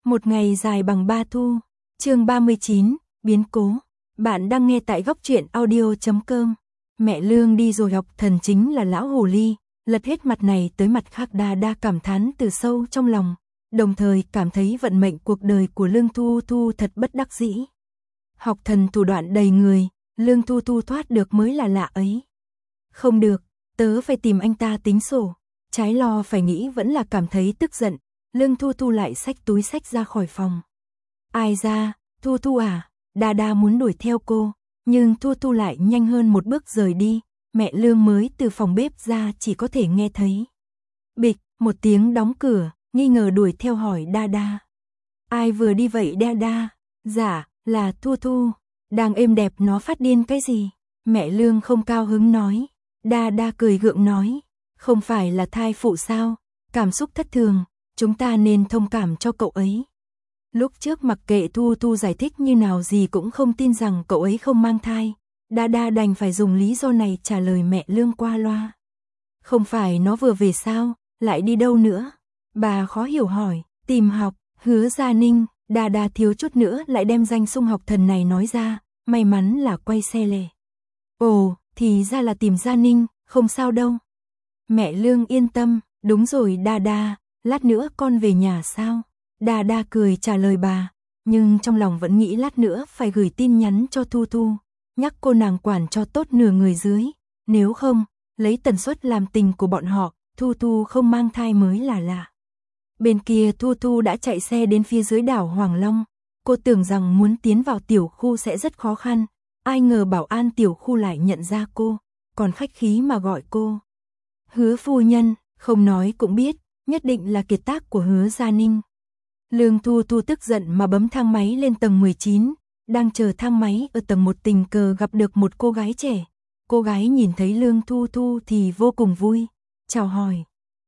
Một ngày dài bằng 3 thu. Chương 39, biến cố. Bạn đang nghe tại góc truyện audio.com. Mẹ Lương đi rồi, học thần chính là lão hồ ly, lật hết mặt này tới mặt khác. Đa cảm thán từ sâu trong lòng, đồng thời cảm thấy vận mệnh cuộc đời của Lương Thu Thu thật bất đắc dĩ. Học thần thủ đoạn đầy người, Lương Thu Thu thoát được mới là lạ ấy. Không được, tớ phải tìm anh ta tính sổ. Trái lo phải nghĩ vẫn là cảm thấy tức giận, Lương Thu Thu lại xách túi xách ra khỏi phòng. Ai ra, Thu Thu à? Đa muốn đuổi theo cô, nhưng Thu Thu lại nhanh hơn một bước rời đi. Mẹ Lương mới từ phòng bếp ra chỉ có thể nghe thấy bịch một tiếng đóng cửa, nghi ngờ đuổi theo hỏi Đa. Ai vừa đi vậy Đa? Dạ, là Thu Thu. Đang êm đẹp nó phát điên cái gì? Mẹ Lương không cao hứng nói. Đa cười gượng nói, không phải là thai phụ sao? Cảm xúc thất thường, chúng ta nên thông cảm cho cậu ấy. Lúc trước mặc kệ Thu Thu giải thích như nào gì cũng không tin rằng cậu ấy không mang thai. Đa đành phải dùng lý do này trả lời mẹ Lương qua loa. Không phải nó vừa về sao, lại đi đâu nữa? Bà khó hiểu hỏi, tìm học, Hứa Gia Ninh. Đa thiếu chút nữa lại đem danh xưng học thần này nói ra, may mắn là quay xe lề. Ồ, thì ra là tìm Gia Ninh, không sao đâu. Mẹ Lương yên tâm, đúng rồi Đa, lát nữa con về nhà sao? Đa cười trả lời bà, nhưng trong lòng vẫn nghĩ lát nữa phải gửi tin nhắn cho Thu Thu, nhắc cô nàng quản cho tốt nửa người dưới, nếu không, lấy tần suất làm tình của bọn họ, Thu Thu không mang thai mới là lạ. Bên kia Thu Thu đã chạy xe đến phía dưới đảo Hoàng Long, cô tưởng rằng muốn tiến vào tiểu khu sẽ rất khó khăn, ai ngờ bảo an tiểu khu lại nhận ra cô, còn khách khí mà gọi cô Hứa phu nhân, không nói cũng biết, nhất định là kiệt tác của Hứa Gia Ninh. Lương Thu Thu tức giận mà bấm thang máy lên tầng 19, đang chờ thang máy ở tầng 1 tình cờ gặp được một cô gái trẻ. Cô gái nhìn thấy Lương Thu Thu thì vô cùng vui, chào hỏi.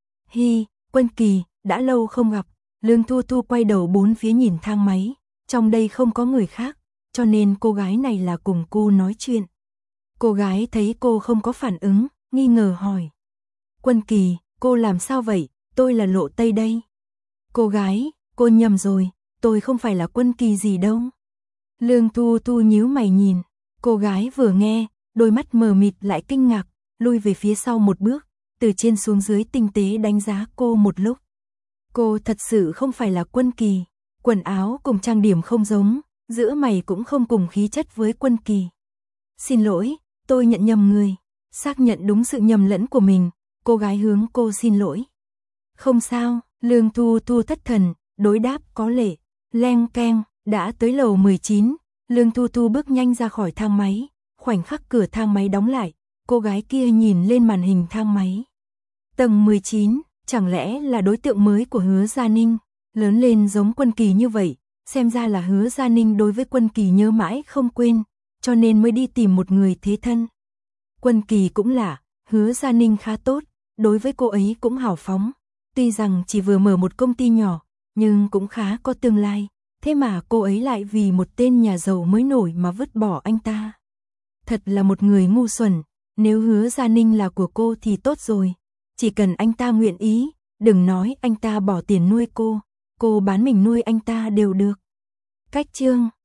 Hi, Quân Kỳ, đã lâu không gặp. Lương Thu Thu quay đầu bốn phía nhìn thang máy, trong đây không có người khác, cho nên cô gái này là cùng cô nói chuyện. Cô gái thấy cô không có phản ứng, nghi ngờ hỏi. Quân Kỳ, cô làm sao vậy, tôi là Lộ Tây đây. Cô gái, cô nhầm rồi, tôi không phải là Quân Kỳ gì đâu. Lương Thu Thu nhíu mày nhìn, cô gái vừa nghe, đôi mắt mờ mịt lại kinh ngạc, lui về phía sau một bước, từ trên xuống dưới tinh tế đánh giá cô một lúc. Cô thật sự không phải là Quân Kỳ, quần áo cùng trang điểm không giống, giữa mày cũng không cùng khí chất với Quân Kỳ. Xin lỗi, tôi nhận nhầm người. Xác nhận đúng sự nhầm lẫn của mình, cô gái hướng cô xin lỗi. Không sao, Lương Thu Thu thất thần, đối đáp có lệ. Leng keng, đã tới lầu 19, Lương Thu Thu bước nhanh ra khỏi thang máy, khoảnh khắc cửa thang máy đóng lại, cô gái kia nhìn lên màn hình thang máy. Tầng 19, chẳng lẽ là đối tượng mới của Hứa Gia Ninh, lớn lên giống Quân Kỳ như vậy, xem ra là Hứa Gia Ninh đối với Quân Kỳ nhớ mãi không quên, cho nên mới đi tìm một người thế thân. Quân Kỳ cũng lạ, Hứa Gia Ninh khá tốt, đối với cô ấy cũng hào phóng, tuy rằng chỉ vừa mở một công ty nhỏ, nhưng cũng khá có tương lai, thế mà cô ấy lại vì một tên nhà giàu mới nổi mà vứt bỏ anh ta. Thật là một người ngu xuẩn, nếu Hứa Gia Ninh là của cô thì tốt rồi, chỉ cần anh ta nguyện ý, đừng nói anh ta bỏ tiền nuôi cô bán mình nuôi anh ta đều được. Cách chương